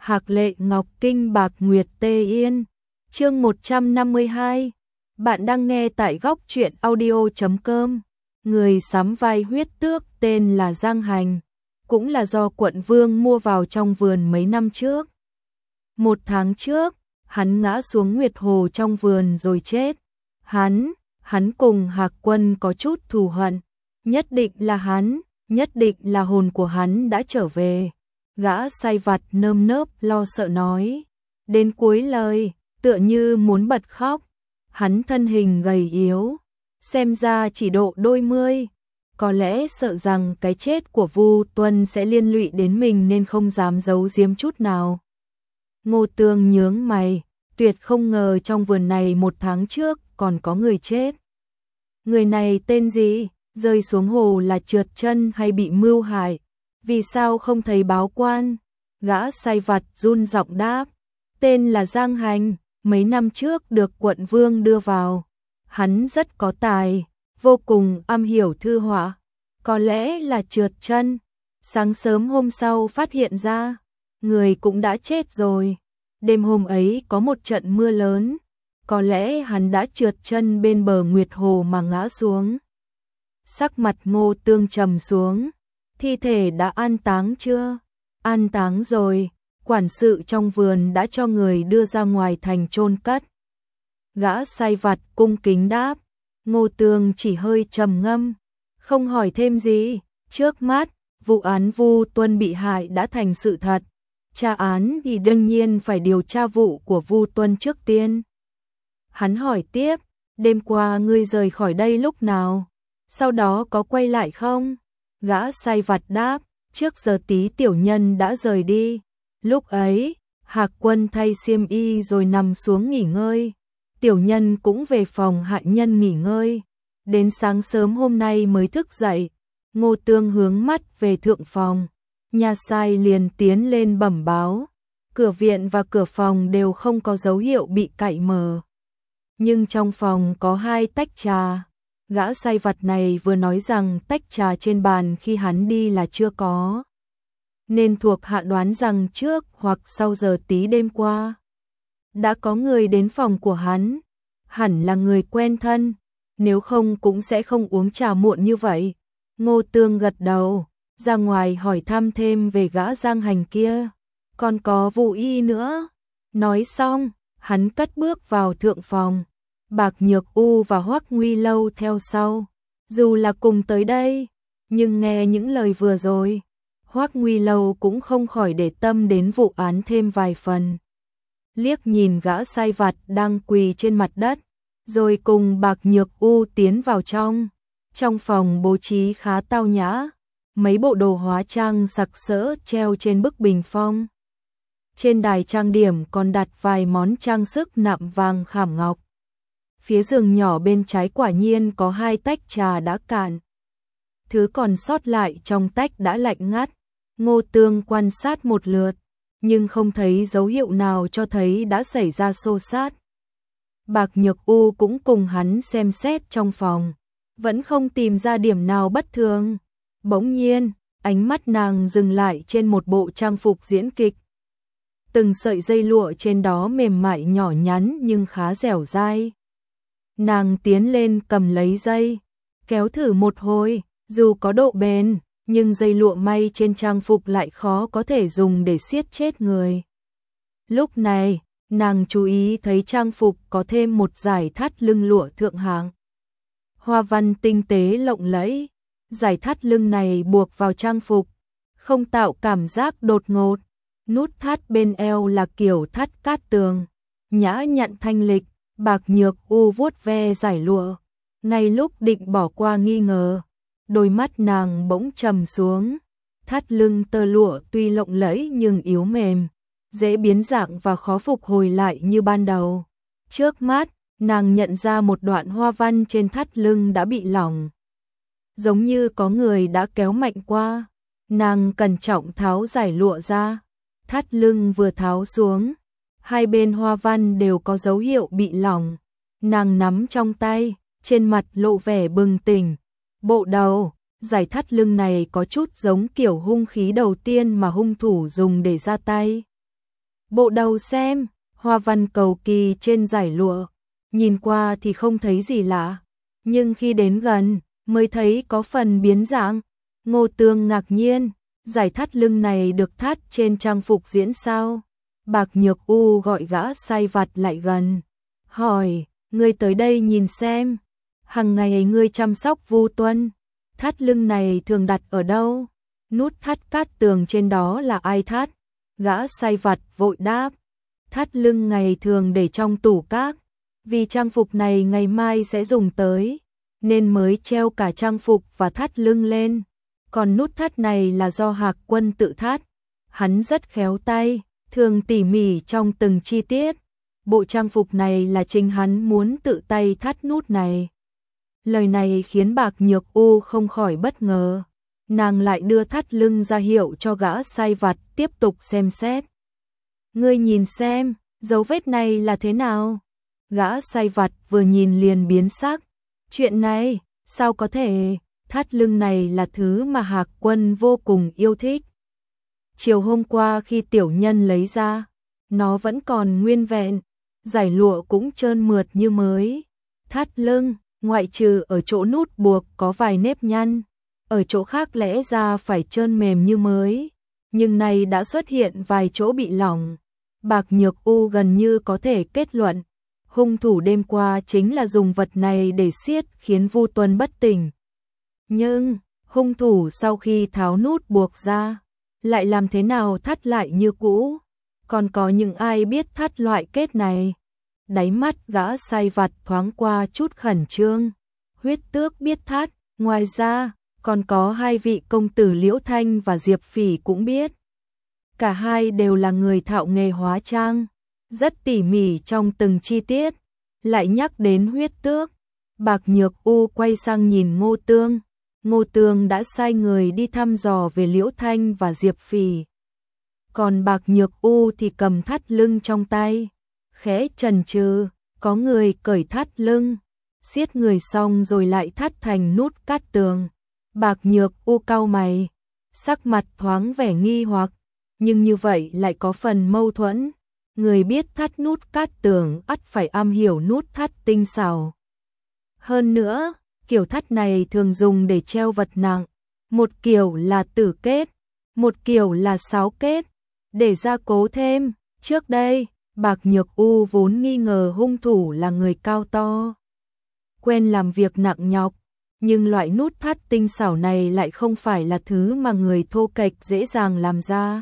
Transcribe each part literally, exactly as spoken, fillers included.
Hạc Lệ Ngọc Kinh Bạc Nguyệt Tê Yên. Chương một trăm năm mươi hai. Bạn đang nghe tại góc truyện audio chấm com. Người sắm vai huyết tước tên là Giang Hành, cũng là do quận vương mua vào trong vườn mấy năm trước. Một tháng trước, hắn ngã xuống Nguyệt Hồ trong vườn rồi chết. Hắn, hắn cùng Hạc Quân có chút thù hận, nhất định là hắn, nhất định là hồn của hắn đã trở về. Gã sai vặt nơm nớp lo sợ nói, đến cuối lời, tựa như muốn bật khóc. Hắn thân hình gầy yếu, xem ra chỉ độ đôi mươi, có lẽ sợ rằng cái chết của Vu Tuân sẽ liên lụy đến mình nên không dám giấu giếm chút nào. Ngô Tương nhướng mày, tuyệt không ngờ trong vườn này một tháng trước còn có người chết. Người này tên gì? Rơi xuống hồ là trượt chân hay bị mưu hại? Vì sao không thấy báo quan? Gã sai vặt run giọng đáp, tên là Giang Hành, mấy năm trước được quận vương đưa vào. Hắn rất có tài, vô cùng am hiểu thư họa, có lẽ là trượt chân. Sáng sớm hôm sau phát hiện ra, người cũng đã chết rồi. Đêm hôm ấy có một trận mưa lớn, có lẽ hắn đã trượt chân bên bờ Nguyệt Hồ mà ngã xuống. Sắc mặt Ngô Tương trầm xuống, thi thể đã an táng chưa? An táng rồi, quản sự trong vườn đã cho người đưa ra ngoài thành chôn cất. Gã sai vặt cung kính đáp. Ngô Tương chỉ hơi trầm ngâm, không hỏi thêm gì. Trước mắt, vụ án Vu Tuân bị hại đã thành sự thật. Tra án thì đương nhiên phải điều tra vụ của Vu Tuân trước tiên. Hắn hỏi tiếp, đêm qua ngươi rời khỏi đây lúc nào? Sau đó có quay lại không? Gã sai vặt đáp, trước giờ tí tiểu nhân đã rời đi. Lúc ấy, Hạc Quân thay xiêm y rồi nằm xuống nghỉ ngơi. Tiểu nhân cũng về phòng hạ nhân nghỉ ngơi. Đến sáng sớm hôm nay mới thức dậy. Ngô Tương hướng mắt về thượng phòng. Nhà sai liền tiến lên bẩm báo. Cửa viện và cửa phòng đều không có dấu hiệu bị cậy mở. Nhưng trong phòng có hai tách trà. Gã sai vặt này vừa nói rằng tách trà trên bàn khi hắn đi là chưa có. Nên thuộc hạ đoán rằng trước hoặc sau giờ tí đêm qua đã có người đến phòng của hắn. Hẳn là người quen thân, nếu không cũng sẽ không uống trà muộn như vậy. Ngô Tương gật đầu, ra ngoài hỏi thăm thêm về gã Giang Hành kia. Còn có Vụ Y nữa. Nói xong, hắn cất bước vào thượng phòng. Bạc Nhược U và Hoắc Nguy Lâu theo sau. Dù là cùng tới đây, nhưng nghe những lời vừa rồi, Hoắc Nguy Lâu cũng không khỏi để tâm đến vụ án thêm vài phần. Liếc nhìn gã sai vặt đang quỳ trên mặt đất, rồi cùng Bạc Nhược U tiến vào trong. Trong phòng bố trí khá tao nhã, mấy bộ đồ hóa trang sặc sỡ treo trên bức bình phong. Trên đài trang điểm còn đặt vài món trang sức nạm vàng khảm ngọc. Phía giường nhỏ bên trái quả nhiên có hai tách trà đã cạn. Thứ còn sót lại trong tách đã lạnh ngắt. Ngô Tương quan sát một lượt, nhưng không thấy dấu hiệu nào cho thấy đã xảy ra xô xát. Bạc Nhược U cũng cùng hắn xem xét trong phòng, vẫn không tìm ra điểm nào bất thường. Bỗng nhiên, ánh mắt nàng dừng lại trên một bộ trang phục diễn kịch. Từng sợi dây lụa trên đó mềm mại nhỏ nhắn nhưng khá dẻo dai. Nàng tiến lên cầm lấy dây, kéo thử một hồi, dù có độ bền, nhưng dây lụa may trên trang phục lại khó có thể dùng để siết chết người. Lúc này, nàng chú ý thấy trang phục có thêm một dải thắt lưng lụa thượng hạng. Hoa văn tinh tế lộng lẫy, dải thắt lưng này buộc vào trang phục, không tạo cảm giác đột ngột. Nút thắt bên eo là kiểu thắt cát tường, nhã nhặn thanh lịch. Bạc Nhược U vuốt ve dải lụa, ngay lúc định bỏ qua nghi ngờ, đôi mắt nàng bỗng trầm xuống. Thắt lưng tơ lụa tuy lộng lẫy nhưng yếu mềm, dễ biến dạng và khó phục hồi lại như ban đầu. Trước mắt, nàng nhận ra một đoạn hoa văn trên thắt lưng đã bị lỏng, giống như có người đã kéo mạnh qua. Nàng cẩn trọng tháo dải lụa ra, thắt lưng vừa tháo xuống, hai bên hoa văn đều có dấu hiệu bị lỏng. Nàng nắm trong tay, trên mặt lộ vẻ bừng tỉnh. Bộ đầu, dải thắt lưng này có chút giống kiểu hung khí đầu tiên mà hung thủ dùng để ra tay. Bộ đầu xem, hoa văn cầu kỳ trên dải lụa, nhìn qua thì không thấy gì lạ, nhưng khi đến gần mới thấy có phần biến dạng. Ngô Tương ngạc nhiên, giải thắt lưng này được thắt trên trang phục diễn sao? Bạc Nhược U gọi gã sai vặt lại gần, hỏi, ngươi tới đây nhìn xem, hằng ngày ngươi chăm sóc Vu Tuân, thắt lưng này thường đặt ở đâu? Nút thắt cát tường trên đó là ai thắt? Gã sai vặt vội đáp, thắt lưng ngày thường để trong tủ các, vì trang phục này ngày mai sẽ dùng tới, nên mới treo cả trang phục và thắt lưng lên. Còn nút thắt này là do Hạc Quân tự thắt. Hắn rất khéo tay, thường tỉ mỉ trong từng chi tiết. Bộ trang phục này là chính hắn muốn tự tay thắt nút này. Lời này khiến Bạc Nhược U không khỏi bất ngờ. Nàng lại đưa thắt lưng ra hiệu cho gã sai vặt tiếp tục xem xét. Ngươi nhìn xem, dấu vết này là thế nào? Gã sai vặt vừa nhìn liền biến sắc. Chuyện này, sao có thể? Thắt lưng này là thứ mà Hạc Quân vô cùng yêu thích. Chiều hôm qua khi tiểu nhân lấy ra, nó vẫn còn nguyên vẹn, dải lụa cũng trơn mượt như mới. Thắt lưng, ngoại trừ ở chỗ nút buộc có vài nếp nhăn, ở chỗ khác lẽ ra phải trơn mềm như mới, nhưng nay đã xuất hiện vài chỗ bị lỏng. Bạc Nhược U gần như có thể kết luận, hung thủ đêm qua chính là dùng vật này để siết khiến Vu Tuân bất tỉnh. Nhưng, hung thủ sau khi tháo nút buộc ra, lại làm thế nào thắt lại như cũ? Còn có những ai biết thắt loại kết này? Đáy mắt gã sai vặt thoáng qua chút khẩn trương. Huyết Tước biết thắt, ngoài ra, còn có hai vị công tử Liễu Thanh và Diệp Phỉ cũng biết. Cả hai đều là người thạo nghề hóa trang, rất tỉ mỉ trong từng chi tiết. Lại nhắc đến Huyết Tước, Bạc Nhược U quay sang nhìn Ngô Tương. Ngô Tương đã sai người đi thăm dò về Liễu Thanh và Diệp Phỉ. Còn Bạc Nhược U thì cầm thắt lưng trong tay, khẽ chần chừ, có người cởi thắt lưng, siết người xong rồi lại thắt thành nút cát tường. Bạc Nhược U cau mày, sắc mặt thoáng vẻ nghi hoặc, nhưng như vậy lại có phần mâu thuẫn. Người biết thắt nút cát tường ắt phải am hiểu nút thắt tinh xảo. Hơn nữa, kiểu thắt này thường dùng để treo vật nặng, một kiểu là tử kết, một kiểu là sáo kết, để gia cố thêm. Trước đây, Bạc Nhược U vốn nghi ngờ hung thủ là người cao to, quen làm việc nặng nhọc, nhưng loại nút thắt tinh xảo này lại không phải là thứ mà người thô kệch dễ dàng làm ra.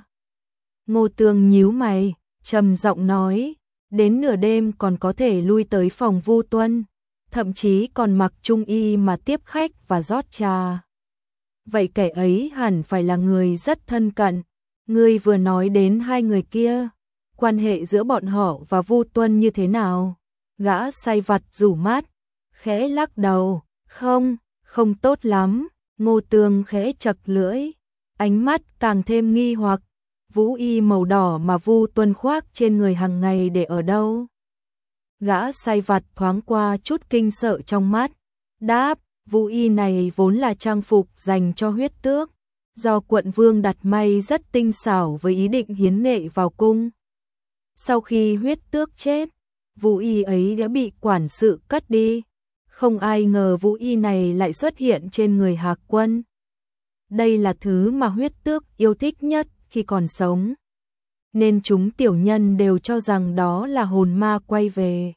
Ngô Tương nhíu mày, trầm giọng nói, đến nửa đêm còn có thể lui tới phòng Vu Tuân, thậm chí còn mặc trung y mà tiếp khách và rót trà. Vậy kẻ ấy hẳn phải là người rất thân cận. Ngươi vừa nói đến hai người kia, quan hệ giữa bọn họ và Vu Tuân như thế nào? Gã sai vặt rủ mắt, khẽ lắc đầu, không, không tốt lắm. Ngô Tương khẽ chật lưỡi, ánh mắt càng thêm nghi hoặc. Vũ y màu đỏ mà Vu Tuân khoác trên người hàng ngày để ở đâu? Gã sai vặt thoáng qua chút kinh sợ trong mắt, đáp, vũ y này vốn là trang phục dành cho Huyết Tước, do quận vương đặt may rất tinh xảo với ý định hiến nghệ vào cung. Sau khi Huyết Tước chết, vũ y ấy đã bị quản sự cất đi, không ai ngờ vũ y này lại xuất hiện trên người Hạc Quân. Đây là thứ mà Huyết Tước yêu thích nhất khi còn sống, nên chúng tiểu nhân đều cho rằng đó là hồn ma quay về.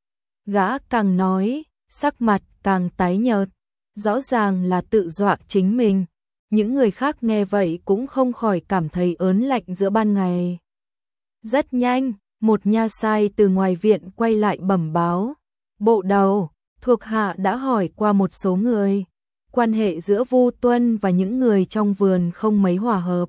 Gã càng nói, sắc mặt càng tái nhợt, rõ ràng là tự dọa chính mình. Những người khác nghe vậy cũng không khỏi cảm thấy ớn lạnh giữa ban ngày. Rất nhanh, một nha sai từ ngoài viện quay lại bẩm báo. Bộ đầu, thuộc hạ đã hỏi qua một số người. Quan hệ giữa Vu Tuân và những người trong vườn không mấy hòa hợp.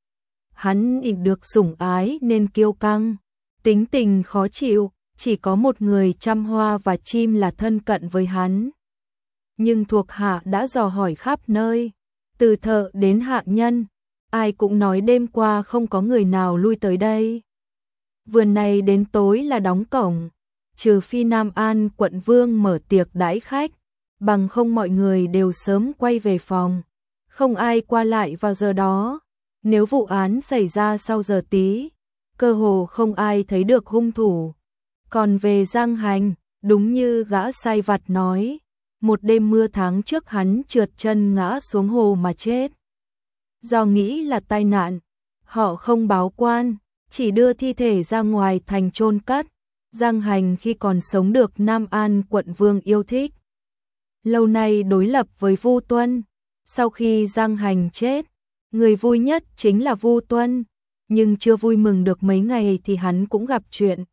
Hắn ít được sủng ái nên kiêu căng, tính tình khó chịu, chỉ có một người chăm hoa và chim là thân cận với hắn. Nhưng thuộc hạ đã dò hỏi khắp nơi, từ thợ đến hạ nhân, ai cũng nói đêm qua không có người nào lui tới đây. Vườn này đến tối là đóng cổng, trừ phi Nam An quận vương mở tiệc đãi khách, bằng không mọi người đều sớm quay về phòng, không ai qua lại vào giờ đó. Nếu vụ án xảy ra sau giờ tí, cơ hồ không ai thấy được hung thủ. Còn về Giang Hành, đúng như gã sai vặt nói, một đêm mưa tháng trước hắn trượt chân ngã xuống hồ mà chết. Do nghĩ là tai nạn, họ không báo quan, chỉ đưa thi thể ra ngoài thành chôn cất. Giang Hành khi còn sống được Nam An quận vương yêu thích. Lâu nay đối lập với Vu Tuân, sau khi Giang Hành chết, người vui nhất chính là Vu Tuân, nhưng chưa vui mừng được mấy ngày thì hắn cũng gặp chuyện.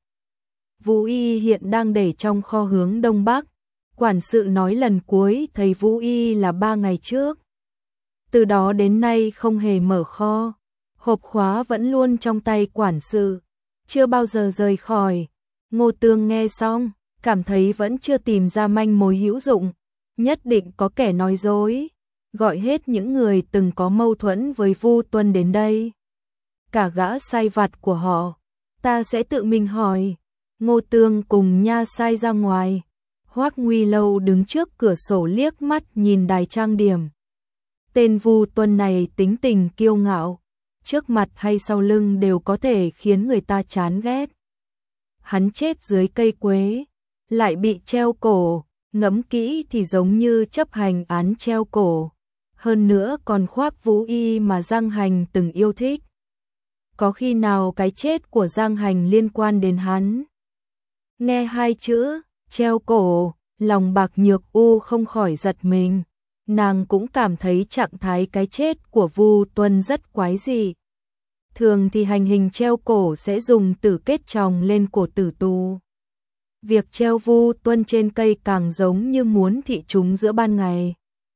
Vũ Y hiện đang để trong kho hướng đông bắc, quản sự nói lần cuối thấy Vũ Y là ba ngày trước. Từ đó đến nay không hề mở kho, hộp khóa vẫn luôn trong tay quản sự, chưa bao giờ rời khỏi. Ngô Tương nghe xong, cảm thấy vẫn chưa tìm ra manh mối hữu dụng, nhất định có kẻ nói dối, gọi hết những người từng có mâu thuẫn với Vu Tuân đến đây. Cả gã sai vặt của họ, ta sẽ tự mình hỏi. Ngô Tương cùng Nha Sai ra ngoài, Hoắc Nguy Lâu đứng trước cửa sổ liếc mắt nhìn đài trang điểm. Tên Vu Tuân này tính tình kiêu ngạo, trước mặt hay sau lưng đều có thể khiến người ta chán ghét. Hắn chết dưới cây quế, lại bị treo cổ, ngẫm kỹ thì giống như chấp hành án treo cổ. Hơn nữa còn khoác Vũ Y mà Giang Hành từng yêu thích. Có khi nào cái chết của Giang Hành liên quan đến hắn? Nghe hai chữ, treo cổ, lòng Bạc Nhược U không khỏi giật mình. Nàng cũng cảm thấy trạng thái cái chết của Vu Tuân rất quái dị. Thường thì hành hình treo cổ sẽ dùng tử kết chồng lên cổ tử tù. Việc treo Vu Tuân trên cây càng giống như muốn thị chúng giữa ban ngày.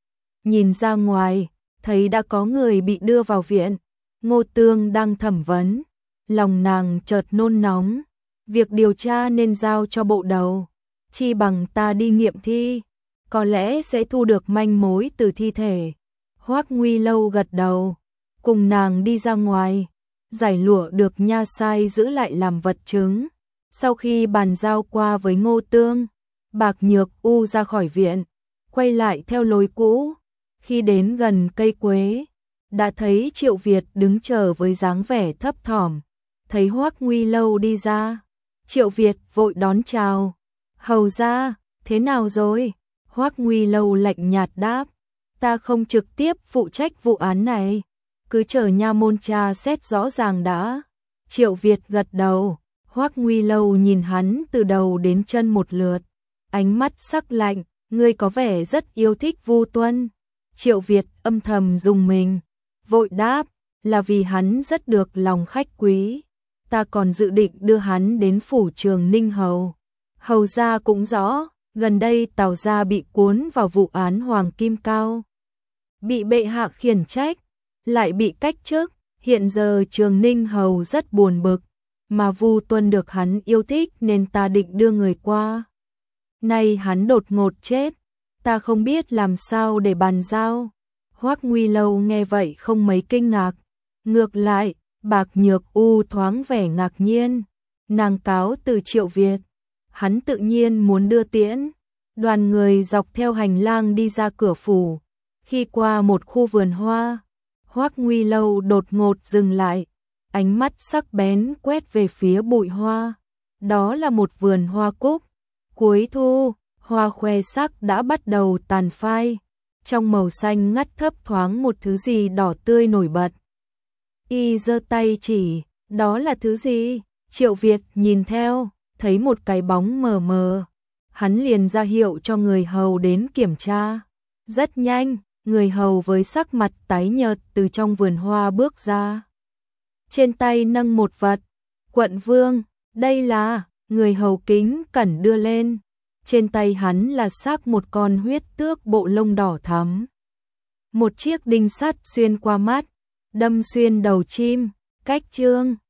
Nhìn ra ngoài, thấy đã có người bị đưa vào viện. Ngô Tương đang thẩm vấn, lòng nàng chợt nôn nóng. Việc điều tra nên giao cho bộ đầu, chi bằng ta đi nghiệm thi, có lẽ sẽ thu được manh mối từ thi thể. Hoắc Nguy Lâu gật đầu, cùng nàng đi ra ngoài, giải lụa được Nha Sai giữ lại làm vật chứng. Sau khi bàn giao qua với Ngô Tương, Bạc Nhược U ra khỏi viện, quay lại theo lối cũ. Khi đến gần cây quế, đã thấy Triệu Việt đứng chờ với dáng vẻ thấp thỏm. Thấy Hoắc Nguy Lâu đi ra, Triệu Việt vội đón chào. Hầu ra, thế nào rồi? Hoắc Nguy Lâu lạnh nhạt đáp, ta không trực tiếp phụ trách vụ án này, cứ chờ nha môn tra xét rõ ràng đã. Triệu Việt gật đầu, Hoắc Nguy Lâu nhìn hắn từ đầu đến chân một lượt, ánh mắt sắc lạnh, ngươi có vẻ rất yêu thích Vu Tuân. Triệu Việt âm thầm rùng mình, vội đáp, là vì hắn rất được lòng khách quý, ta còn dự định đưa hắn đến phủ Trường Ninh Hầu. Hầu gia cũng rõ, gần đây Tào gia bị cuốn vào vụ án Hoàng Kim Cao, bị bệ hạ khiển trách, lại bị cách chức, hiện giờ Trường Ninh Hầu rất buồn bực, mà Vu Tuân được hắn yêu thích nên ta định đưa người qua. Nay hắn đột ngột chết, ta không biết làm sao để bàn giao. Hoắc Nguy Lâu nghe vậy không mấy kinh ngạc, ngược lại, Bạc Nhược U thoáng vẻ ngạc nhiên. Nàng cáo từ Triệu Việt, hắn tự nhiên muốn đưa tiễn. Đoàn người dọc theo hành lang đi ra cửa phủ, khi qua một khu vườn hoa, Hoắc Nguy Lâu đột ngột dừng lại, ánh mắt sắc bén quét về phía bụi hoa. Đó là một vườn hoa cúc, cuối thu, hoa khoe sắc đã bắt đầu tàn phai, trong màu xanh ngắt thấp thoáng một thứ gì đỏ tươi nổi bật. Y giơ tay chỉ, đó là thứ gì? Triệu Việt nhìn theo, thấy một cái bóng mờ mờ, hắn liền ra hiệu cho người hầu đến kiểm tra. Rất nhanh, người hầu với sắc mặt tái nhợt từ trong vườn hoa bước ra. Trên tay nâng một vật, quận vương, đây là, người hầu kính cẩn đưa lên. Trên tay hắn là xác một con huyết tước bộ lông đỏ thắm. Một chiếc đinh sắt xuyên qua mắt, đâm xuyên đầu chim, cách chương.